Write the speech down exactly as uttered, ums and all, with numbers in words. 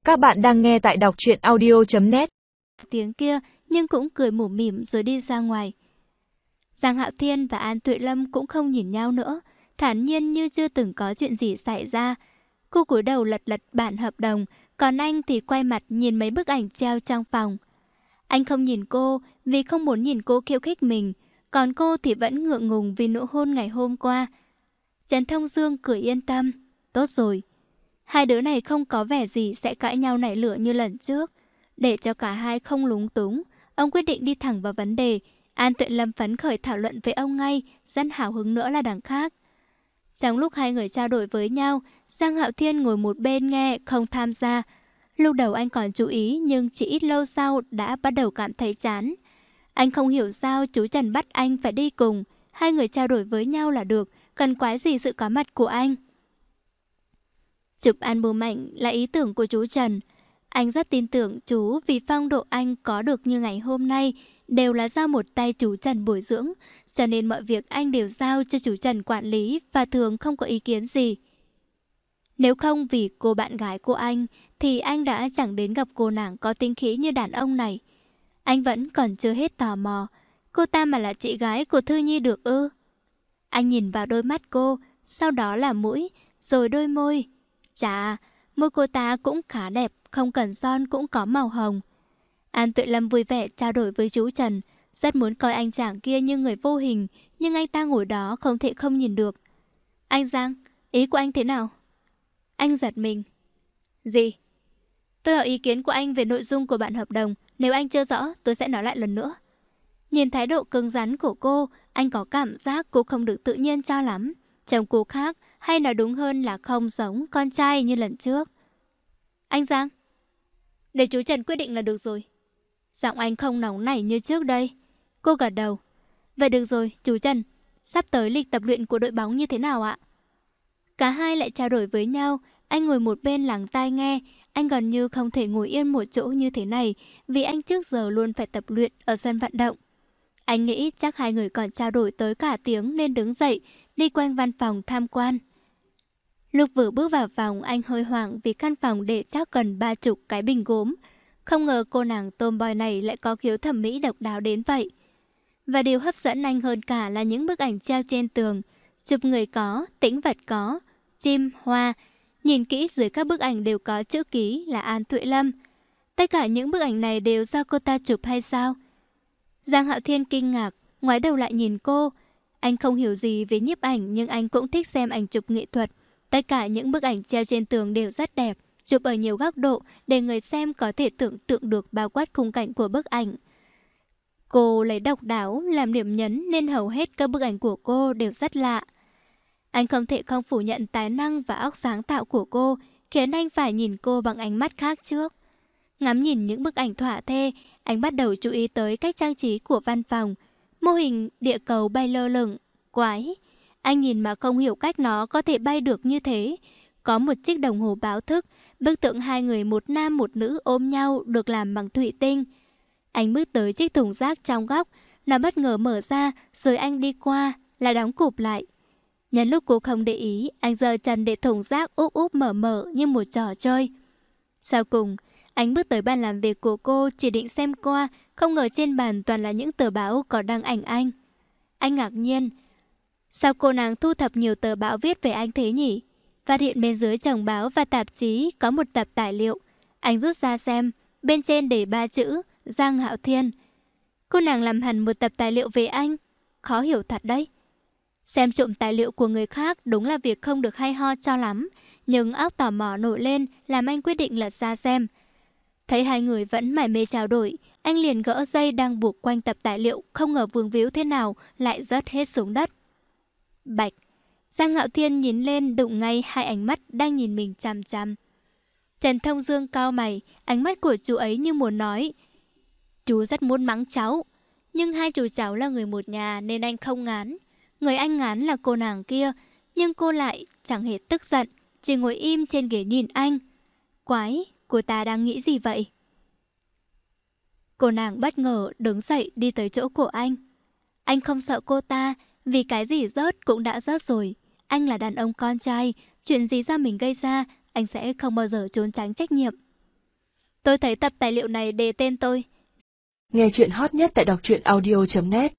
Các bạn đang nghe tại đọc truyện audio chấm net. Tiếng kia nhưng cũng cười mủm mỉm rồi đi ra ngoài. Giang Hạo Thiên và An Tuệ Lâm cũng không nhìn nhau nữa, thản nhiên như chưa từng có chuyện gì xảy ra. Cô cúi đầu lật lật bản hợp đồng, còn anh thì quay mặt nhìn mấy bức ảnh treo trong phòng. Anh không nhìn cô vì không muốn nhìn cô khiêu khích mình, còn cô thì vẫn ngượng ngùng vì nụ hôn ngày hôm qua. Trần Thông Dương cười yên tâm. Tốt rồi. Hai đứa này không có vẻ gì sẽ cãi nhau nảy lửa như lần trước. Để cho cả hai không lúng túng, ông quyết định đi thẳng vào vấn đề. An Tuệ Lâm phấn khởi thảo luận với ông ngay, rất hào hứng nữa là đằng khác. Trong lúc hai người trao đổi với nhau, Giang Hạo Thiên ngồi một bên nghe, không tham gia. Lúc đầu anh còn chú ý nhưng chỉ ít lâu sau đã bắt đầu cảm thấy chán. Anh không hiểu sao chú Trần bắt anh phải đi cùng. Hai người trao đổi với nhau là được, cần quái gì sự có mặt của anh. Chụp album ảnh là ý tưởng của chú Trần. Anh rất tin tưởng chú vì phong độ anh có được như ngày hôm nay đều là do một tay chú Trần bồi dưỡng, cho nên mọi việc anh đều giao cho chú Trần quản lý và thường không có ý kiến gì. Nếu không vì cô bạn gái của anh thì anh đã chẳng đến gặp cô nàng có tính khí như đàn ông này. Anh vẫn còn chưa hết tò mò, cô ta mà là chị gái của Thư Nhi được ư? Anh nhìn vào đôi mắt cô, sau đó là mũi, rồi đôi môi. Chà, môi cô ta cũng khá đẹp, không cần son cũng có màu hồng. An Tuệ Lâm vui vẻ trao đổi với chú Trần, rất muốn coi anh chàng kia như người vô hình, nhưng anh ta ngồi đó không thể không nhìn được. Anh Giang, ý của anh thế nào? Anh giật mình. Gì? Tôi hỏi ý kiến của anh về nội dung của bản hợp đồng, nếu anh chưa rõ tôi sẽ nói lại lần nữa. Nhìn thái độ cứng rắn của cô, anh có cảm giác cô không được tự nhiên cho lắm. Chồng cô khác, hay nói đúng hơn là không giống con trai như lần trước. Anh Giang, để chú Trần quyết định là được rồi. Giọng anh không nóng nảy như trước đây. Cô gật đầu. Vậy được rồi, chú Trần, sắp tới lịch tập luyện của đội bóng như thế nào ạ? Cả hai lại trao đổi với nhau. Anh ngồi một bên lắng tai nghe. Anh gần như không thể ngồi yên một chỗ như thế này, vì anh trước giờ luôn phải tập luyện ở sân vận động. Anh nghĩ chắc hai người còn trao đổi tới cả tiếng nên đứng dậy, đi quanh văn phòng tham quan. Lúc vừa bước vào phòng, anh hơi hoảng vì căn phòng để chắc gần ba chục cái bình gốm. Không ngờ cô nàng tomboy này lại có khiếu thẩm mỹ độc đáo đến vậy. Và điều hấp dẫn anh hơn cả là những bức ảnh treo trên tường. Chụp người có, tĩnh vật có, chim, hoa. Nhìn kỹ dưới các bức ảnh đều có chữ ký là An Tuệ Lâm. Tất cả những bức ảnh này đều do cô ta chụp hay sao? Giang Hạo Thiên kinh ngạc, ngoái đầu lại nhìn cô. Anh không hiểu gì về nhiếp ảnh nhưng anh cũng thích xem ảnh chụp nghệ thuật. Tất cả những bức ảnh treo trên tường đều rất đẹp, chụp ở nhiều góc độ để người xem có thể tưởng tượng được bao quát khung cảnh của bức ảnh. Cô lấy độc đáo làm điểm nhấn nên hầu hết các bức ảnh của cô đều rất lạ. Anh không thể không phủ nhận tài năng và óc sáng tạo của cô, khiến anh phải nhìn cô bằng ánh mắt khác trước. Ngắm nhìn những bức ảnh thỏa thê, anh bắt đầu chú ý tới cách trang trí của văn phòng. Mô hình địa cầu bay lơ lửng, quái. Anh nhìn mà không hiểu cách nó có thể bay được như thế. Có một chiếc đồng hồ báo thức, bức tượng hai người một nam một nữ ôm nhau được làm bằng thủy tinh. Anh bước tới chiếc thùng rác trong góc, nó bất ngờ mở ra rồi anh đi qua, là đóng cụp lại. Nhân lúc cô không để ý, anh giơ chân để thùng rác úp úp mở mở như một trò chơi. Sau cùng, anh bước tới bàn làm việc của cô chỉ định xem qua, không ngờ trên bàn toàn là những tờ báo có đăng ảnh anh. Anh ngạc nhiên. Sao cô nàng thu thập nhiều tờ báo viết về anh thế nhỉ? Phát hiện bên dưới chồng báo và tạp chí có một tập tài liệu. Anh rút ra xem, bên trên để ba chữ Giang Hạo Thiên. Cô nàng làm hẳn một tập tài liệu về anh. Khó hiểu thật đấy. Xem trộm tài liệu của người khác đúng là việc không được hay ho cho lắm. Nhưng óc tò mò nổi lên làm anh quyết định lật ra xem. Thấy hai người vẫn mải mê trao đổi, anh liền gỡ dây đang buộc quanh tập tài liệu, không ngờ vương víu thế nào lại rớt hết xuống đất. Bạch. Giang Hạo Thiên nhìn lên đụng ngay hai ánh mắt đang nhìn mình chằm chằm. Trần Thông Dương cau mày, ánh mắt của chú ấy như muốn nói. Chú rất muốn mắng cháu, nhưng hai chú cháu là người một nhà nên anh không ngán. Người anh ngán là cô nàng kia, nhưng cô lại chẳng hề tức giận, chỉ ngồi im trên ghế nhìn anh. Quái, cô ta đang nghĩ gì vậy? Cô nàng bất ngờ đứng dậy đi tới chỗ của anh. Anh không sợ cô ta, vì cái gì rớt cũng đã rớt rồi. Anh là đàn ông con trai, chuyện gì do mình gây ra, anh sẽ không bao giờ trốn tránh trách nhiệm. Tôi thấy tập tài liệu này đề tên tôi. Nghe chuyện hot nhất tại đọc truyện audio chấm net.